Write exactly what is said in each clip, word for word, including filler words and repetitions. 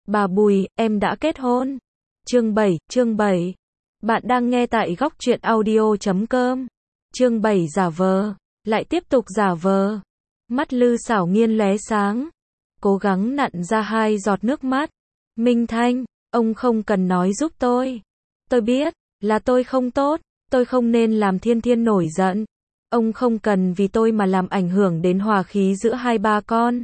Bà Bùi, em đã kết hôn. Chương bảy, chương bảy. Bạn đang nghe tại góc truyện audio chấm com. Chương bảy giả vờ, lại tiếp tục giả vờ. Mắt Lư Xảo Nghiên lóe sáng, cố gắng nặn ra hai giọt nước mắt. Minh Thanh, ông không cần nói giúp tôi. Tôi biết, là tôi không tốt, tôi không nên làm Thiên Thiên nổi giận. Ông không cần vì tôi mà làm ảnh hưởng đến hòa khí giữa hai ba con.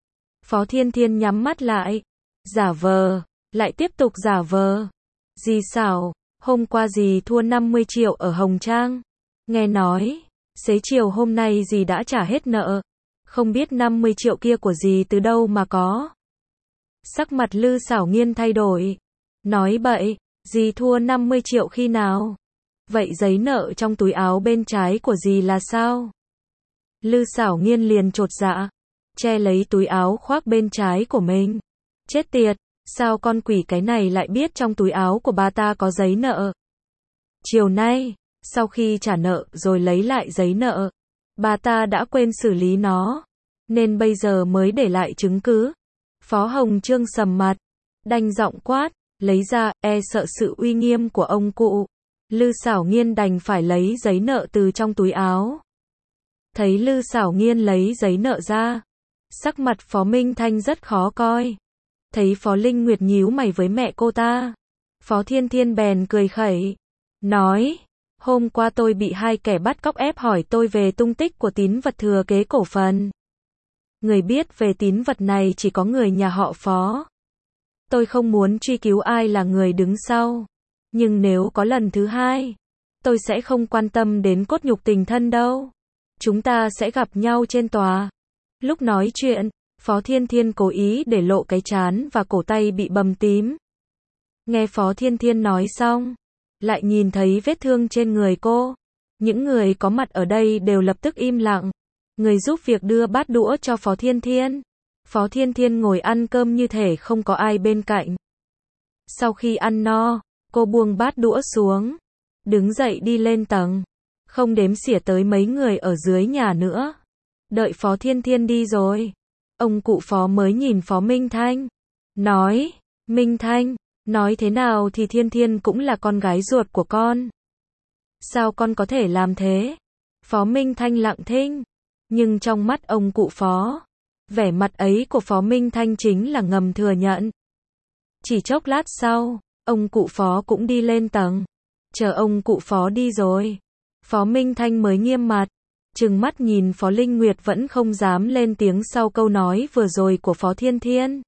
Phó Thiên Thiên nhắm mắt lại, giả vờ, lại tiếp tục giả vờ. Dì Xảo, hôm qua dì thua năm mươi triệu ở Hồng Trang. Nghe nói, xế chiều hôm nay dì đã trả hết nợ. Không biết năm mươi triệu kia của dì từ đâu mà có. Sắc mặt Lư Xảo Nghiên thay đổi. Nói bậy, dì thua năm mươi triệu khi nào? Vậy giấy nợ trong túi áo bên trái của dì là sao? Lư Xảo Nghiên liền chột dạ, che lấy túi áo khoác bên trái của mình. Chết tiệt, sao con quỷ cái này lại biết trong túi áo của bà ta có giấy nợ? Chiều nay, sau khi trả nợ rồi lấy lại giấy nợ, bà ta đã quên xử lý nó, nên bây giờ mới để lại chứng cứ. Phó Hồng Trương sầm mặt, đanh giọng quát, lấy ra, e sợ sự uy nghiêm của ông cụ. Lư Xảo Nghiên đành phải lấy giấy nợ từ trong túi áo. Thấy Lư Xảo Nghiên lấy giấy nợ ra, sắc mặt Phó Minh Thanh rất khó coi. Thấy Phó Linh Nguyệt nhíu mày với mẹ cô ta, Phó Thiên Thiên bèn cười khẩy, nói, hôm qua tôi bị hai kẻ bắt cóc ép hỏi tôi về tung tích của tín vật thừa kế cổ phần. Người biết về tín vật này chỉ có người nhà họ Phó. Tôi không muốn truy cứu ai là người đứng sau. Nhưng nếu có lần thứ hai, tôi sẽ không quan tâm đến cốt nhục tình thân đâu. Chúng ta sẽ gặp nhau trên tòa. Lúc nói chuyện, Phó Thiên Thiên cố ý để lộ cái trán và cổ tay bị bầm tím. Nghe Phó Thiên Thiên nói xong, lại nhìn thấy vết thương trên người cô. Những người có mặt ở đây đều lập tức im lặng. Người giúp việc đưa bát đũa cho Phó Thiên Thiên. Phó Thiên Thiên ngồi ăn cơm như thể không có ai bên cạnh. Sau khi ăn no, cô buông bát đũa xuống, đứng dậy đi lên tầng, không đếm xỉa tới mấy người ở dưới nhà nữa. Đợi Phó Thiên Thiên đi rồi, ông cụ Phó mới nhìn Phó Minh Thanh, nói, Minh Thanh, nói thế nào thì Thiên Thiên cũng là con gái ruột của con. Sao con có thể làm thế? Phó Minh Thanh lặng thinh, nhưng trong mắt ông cụ Phó, vẻ mặt ấy của Phó Minh Thanh chính là ngầm thừa nhận. Chỉ chốc lát sau, ông cụ Phó cũng đi lên tầng. Chờ ông cụ Phó đi rồi, Phó Minh Thanh mới nghiêm mặt, trừng mắt nhìn Phó Linh Nguyệt vẫn không dám lên tiếng sau câu nói vừa rồi của Phó Thiên Thiên.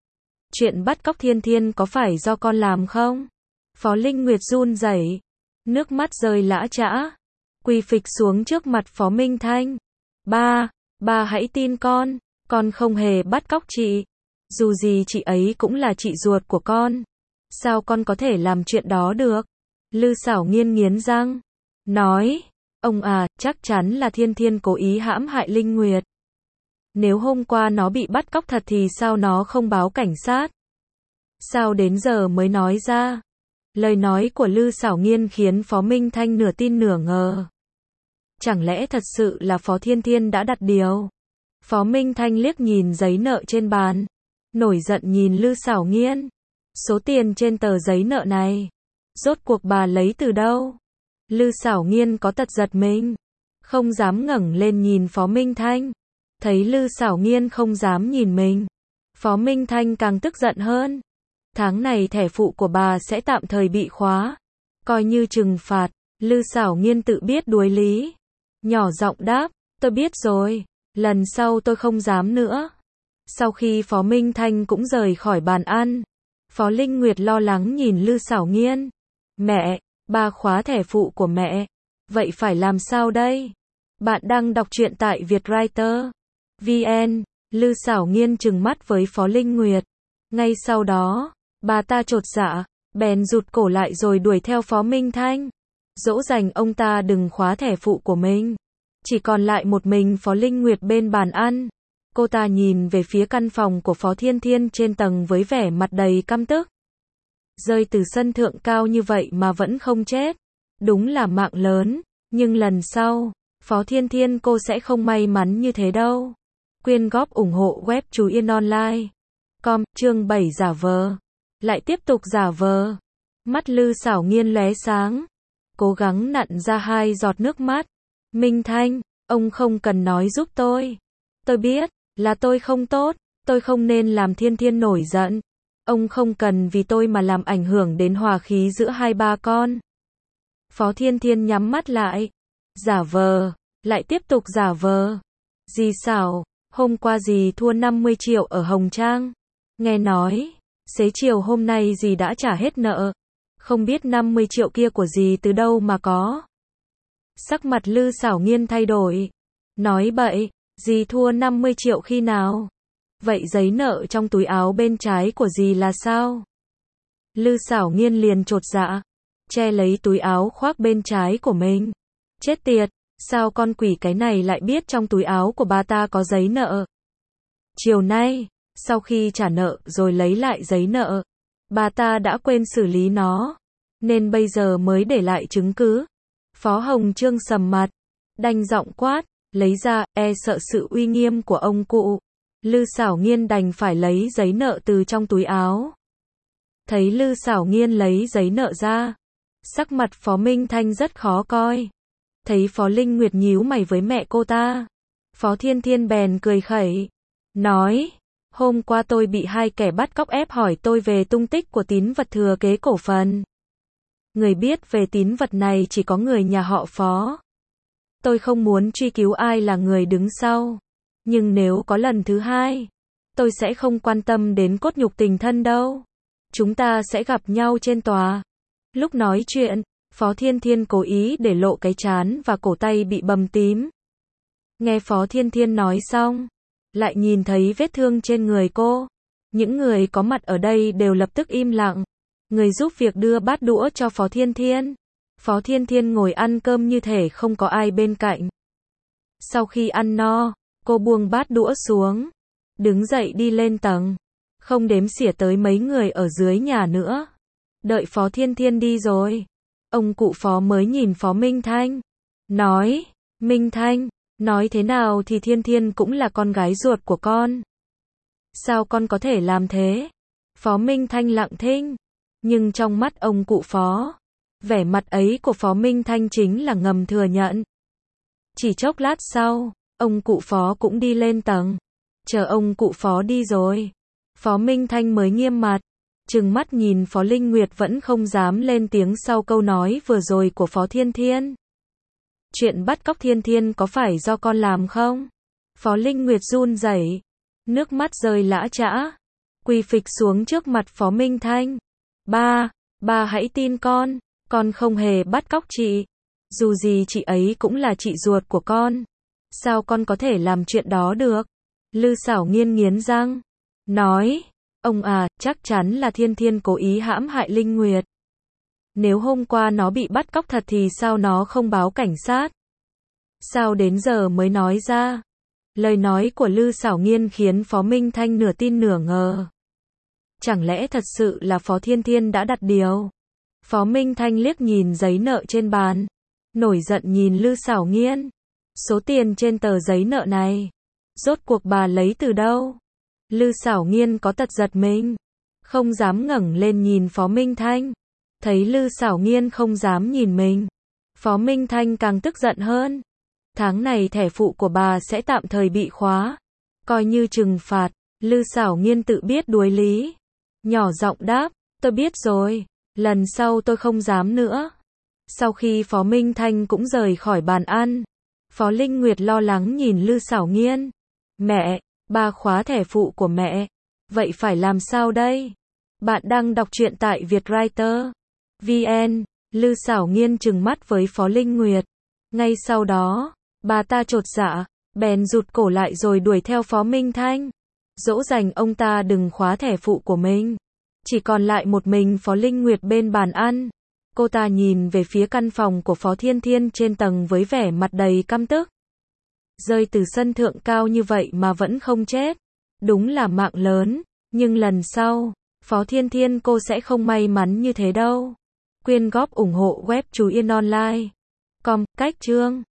Chuyện bắt cóc Thiên Thiên có phải do con làm không? Phó Linh Nguyệt run rẩy, nước mắt rơi lã chã, quỳ phịch xuống trước mặt Phó Minh Thanh. Ba, ba hãy tin con, con không hề bắt cóc chị. Dù gì chị ấy cũng là chị ruột của con. Sao con có thể làm chuyện đó được? Lư Xảo Nghiên nghiến răng, nói, ông à, chắc chắn là Thiên Thiên cố ý hãm hại Linh Nguyệt. Nếu hôm qua nó bị bắt cóc thật thì sao nó không báo cảnh sát? Sao đến giờ mới nói ra? Lời nói của Lư Xảo Nghiên khiến Phó Minh Thanh nửa tin nửa ngờ. Chẳng lẽ thật sự là Phó Thiên Thiên đã đặt điều? Phó Minh Thanh liếc nhìn giấy nợ trên bàn, nổi giận nhìn Lư Xảo Nghiên. Số tiền trên tờ giấy nợ này, rốt cuộc bà lấy từ đâu? Lư Xảo Nghiên có tật giật mình, không dám ngẩng lên nhìn Phó Minh Thanh. Thấy Lư Xảo Nghiên không dám nhìn mình, Phó Minh Thanh càng tức giận hơn. Tháng này thẻ phụ của bà sẽ tạm thời bị khóa, coi như trừng phạt. Lư Xảo Nghiên tự biết đuối lý, nhỏ giọng đáp, tôi biết rồi, lần sau tôi không dám nữa. Sau khi Phó Minh Thanh cũng rời khỏi bàn ăn, Phó Linh Nguyệt lo lắng nhìn Lư Xảo Nghiên. Mẹ, bà khóa thẻ phụ của mẹ. Vậy phải làm sao đây? Bạn đang đọc truyện tại Vietwriter chấm vn. Lư Xảo Nghiên trừng mắt với Phó Linh Nguyệt. Ngay sau đó, bà ta chột dạ, bèn rụt cổ lại rồi đuổi theo Phó Minh Thanh, dỗ dành ông ta đừng khóa thẻ phụ của mình. Chỉ còn lại một mình Phó Linh Nguyệt bên bàn ăn. Cô ta nhìn về phía căn phòng của Phó Thiên Thiên trên tầng với vẻ mặt đầy căm tức. Rơi từ sân thượng cao như vậy mà vẫn không chết. Đúng là mạng lớn. Nhưng lần sau, Phó Thiên Thiên cô sẽ không may mắn như thế đâu. Quyên góp ủng hộ web Chú Yên Online. Com, chương bảy giả vờ. Lại tiếp tục giả vờ. Mắt Lư Xảo Nghiên lóe sáng. Cố gắng nặn ra hai giọt nước mắt. Minh Thanh, ông không cần nói giúp tôi. Tôi biết, là tôi không tốt. Tôi không nên làm Thiên Thiên nổi giận. Ông không cần vì tôi mà làm ảnh hưởng đến hòa khí giữa hai ba con. Phó Thiên Thiên nhắm mắt lại. Giả vờ. Lại tiếp tục giả vờ. Dì Xảo, hôm qua dì thua năm mươi triệu ở Hồng Trang. Nghe nói, xế chiều hôm nay dì đã trả hết nợ. Không biết năm mươi triệu kia của dì từ đâu mà có. Sắc mặt Lư Xảo Nghiên thay đổi. Nói bậy, dì thua năm mươi triệu khi nào? Vậy giấy nợ trong túi áo bên trái của dì là sao? Lư Xảo Nghiên liền chột dạ, che lấy túi áo khoác bên trái của mình. Chết tiệt, sao con quỷ cái này lại biết trong túi áo của bà ta có giấy nợ? Chiều nay, sau khi trả nợ rồi lấy lại giấy nợ, bà ta đã quên xử lý nó, nên bây giờ mới để lại chứng cứ. Phó Hồng Trương sầm mặt, đanh giọng quát, lấy ra, e sợ sự uy nghiêm của ông cụ. Lư Xảo Nghiên đành phải lấy giấy nợ từ trong túi áo. Thấy Lư Xảo Nghiên lấy giấy nợ ra, sắc mặt Phó Minh Thanh rất khó coi. Thấy Phó Linh Nguyệt nhíu mày với mẹ cô ta, Phó Thiên Thiên bèn cười khẩy, nói, hôm qua tôi bị hai kẻ bắt cóc ép hỏi tôi về tung tích của tín vật thừa kế cổ phần. Người biết về tín vật này chỉ có người nhà họ Phó. Tôi không muốn truy cứu ai là người đứng sau. Nhưng nếu có lần thứ hai, tôi sẽ không quan tâm đến cốt nhục tình thân đâu. Chúng ta sẽ gặp nhau trên tòa. Lúc nói chuyện, Phó Thiên Thiên cố ý để lộ cái trán và cổ tay bị bầm tím. Nghe Phó Thiên Thiên nói xong, lại nhìn thấy vết thương trên người cô. Những người có mặt ở đây đều lập tức im lặng. Người giúp việc đưa bát đũa cho Phó Thiên Thiên. Phó Thiên Thiên ngồi ăn cơm như thể không có ai bên cạnh. Sau khi ăn no, cô buông bát đũa xuống, đứng dậy đi lên tầng, không đếm xỉa tới mấy người ở dưới nhà nữa. Đợi Phó Thiên Thiên đi rồi, ông cụ Phó mới nhìn Phó Minh Thanh, nói, Minh Thanh, nói thế nào thì Thiên Thiên cũng là con gái ruột của con. Sao con có thể làm thế? Phó Minh Thanh lặng thinh, nhưng trong mắt ông cụ Phó, vẻ mặt ấy của Phó Minh Thanh chính là ngầm thừa nhận. Chỉ chốc lát sau, ông cụ Phó cũng đi lên tầng. Chờ ông cụ Phó đi rồi, Phó Minh Thanh mới nghiêm mặt, trừng mắt nhìn Phó Linh Nguyệt vẫn không dám lên tiếng sau câu nói vừa rồi của Phó Thiên Thiên. Chuyện bắt cóc Thiên Thiên có phải do con làm không? Phó Linh Nguyệt run rẩy, nước mắt rơi lã chã, quỳ phịch xuống trước mặt Phó Minh Thanh. Ba, ba hãy tin con, con không hề bắt cóc chị. Dù gì chị ấy cũng là chị ruột của con. Sao con có thể làm chuyện đó được? Lư Xảo Nghiên nghiến răng, nói, ông à, chắc chắn là Thiên Thiên cố ý hãm hại Linh Nguyệt. Nếu hôm qua nó bị bắt cóc thật thì sao nó không báo cảnh sát? Sao đến giờ mới nói ra? Lời nói của Lư Xảo Nghiên khiến Phó Minh Thanh nửa tin nửa ngờ. Chẳng lẽ thật sự là Phó Thiên Thiên đã đặt điều? Phó Minh Thanh liếc nhìn giấy nợ trên bàn, nổi giận nhìn Lư Xảo Nghiên. Số tiền trên tờ giấy nợ này, rốt cuộc bà lấy từ đâu? Lư Xảo Nghiên có tật giật mình, không dám ngẩng lên nhìn Phó Minh Thanh. Thấy Lư Xảo Nghiên không dám nhìn mình, Phó Minh Thanh càng tức giận hơn. Tháng này thẻ phụ của bà sẽ tạm thời bị khóa, coi như trừng phạt. Lư Xảo Nghiên tự biết đuối lý, nhỏ giọng đáp, tôi biết rồi, lần sau tôi không dám nữa. Sau khi Phó Minh Thanh cũng rời khỏi bàn ăn, Phó Linh Nguyệt lo lắng nhìn Lư Xảo Nghiên. Mẹ, bà khóa thẻ phụ của mẹ. Vậy phải làm sao đây? Bạn đang đọc truyện tại Vietwriter vê en. Lư Xảo Nghiên trừng mắt với Phó Linh Nguyệt. Ngay sau đó, bà ta chột dạ, bèn rụt cổ lại rồi đuổi theo Phó Minh Thanh, dỗ dành ông ta đừng khóa thẻ phụ của mình. Chỉ còn lại một mình Phó Linh Nguyệt bên bàn ăn. Cô ta nhìn về phía căn phòng của Phó Thiên Thiên trên tầng với vẻ mặt đầy căm tức. Rơi từ sân thượng cao như vậy mà vẫn không chết. Đúng là mạng lớn. Nhưng lần sau, Phó Thiên Thiên cô sẽ không may mắn như thế đâu. Quyên góp ủng hộ web Chú Yên Online. Com, cách chương.